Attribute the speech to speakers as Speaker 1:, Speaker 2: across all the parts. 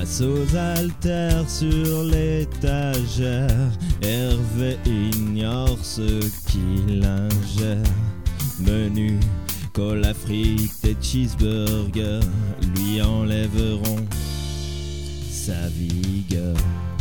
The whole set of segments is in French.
Speaker 1: Face aux haltères sur l'étagère, Hervé ignore ce qu'il ingère. Menu, cola frites et cheeseburger lui enlèveront sa vigueur.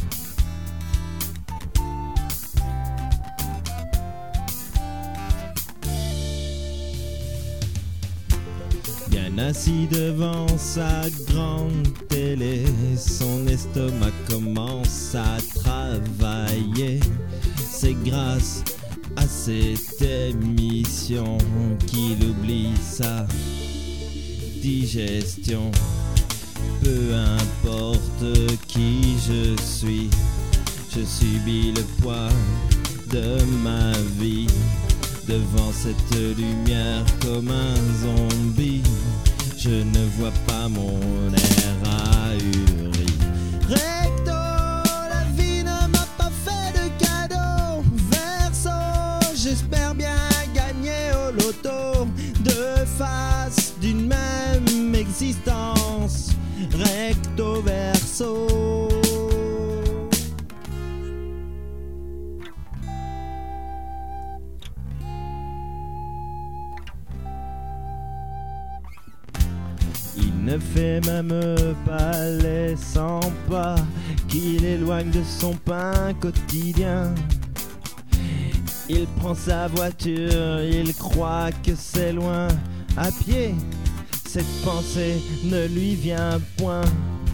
Speaker 1: Bien assis devant sa grande télé, son estomac commence à travailler. C'est grâce à cette émission qu'il oublie sa digestion. Peu importe qui je suis, je subis le poids de ma vie. Devant cette lumière comme un zombie, je ne vois pas mon air ahuri. Recto, la vie ne m'a pas fait de cadeau. Verso, j'espère bien gagner au loto. Deux faces d'une même existence. Recto, verso. Il ne fait même pas les 100 pas qu'il éloigne de son pain quotidien. Il prend sa voiture, il croit que c'est loin. À pied, cette pensée ne lui vient point.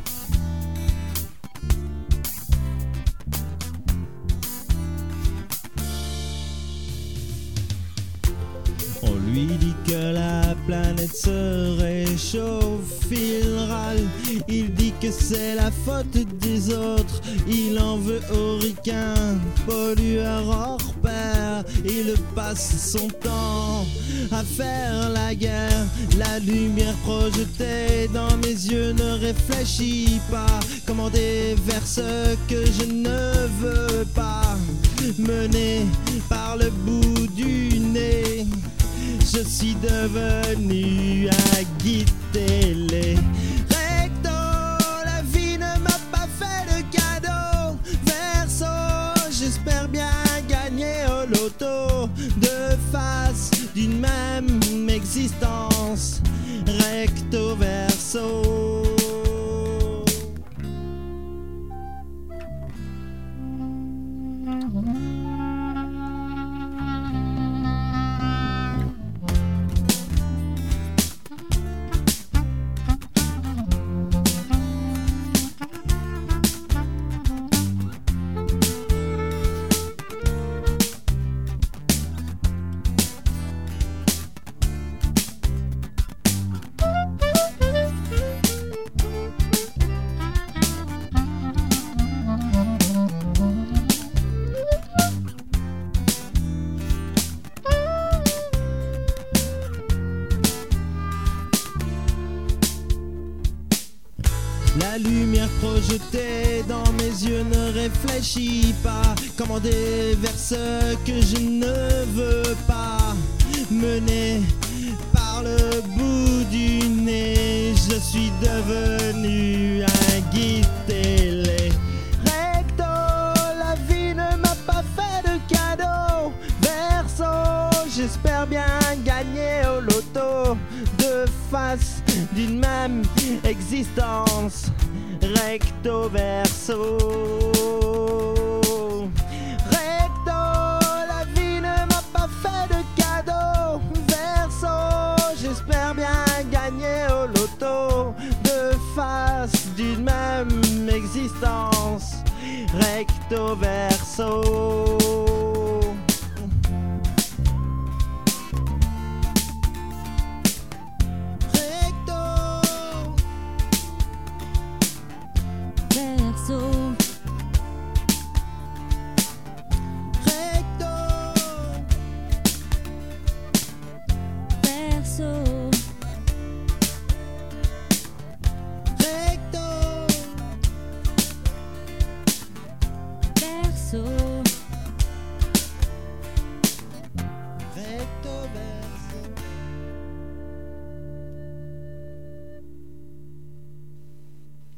Speaker 1: On lui dit que la planète se réchauffe, il râle, il dit que c'est la faute des autres. Il en veut aux ricains, pollueurs hors pair. Il passe son temps à faire la guerre. La lumière projetée dans mes yeux ne réfléchit pas. Commander vers ce que je ne veux pas. Mené par le bout du nez, je suis devenu un guide télé. Recto, la vie ne m'a pas fait de cadeau. Verso, j'espère bien gagner au loto. Deux faces d'une même existence. Recto, verso. La lumière projetée dans mes yeux ne réfléchit pas. Commander vers ce que je ne veux pas. Mené par le bout du nez, je suis devenu un guide télé. Recto, la vie ne m'a pas fait de cadeau. Verso, j'espère bien gagner au loto. Deux faces d'une même existence. Recto, verso. Recto, la vie ne m'a pas fait de cadeau. Verso, j'espère bien gagner au loto. Deux faces d'une même existence. Recto, verso.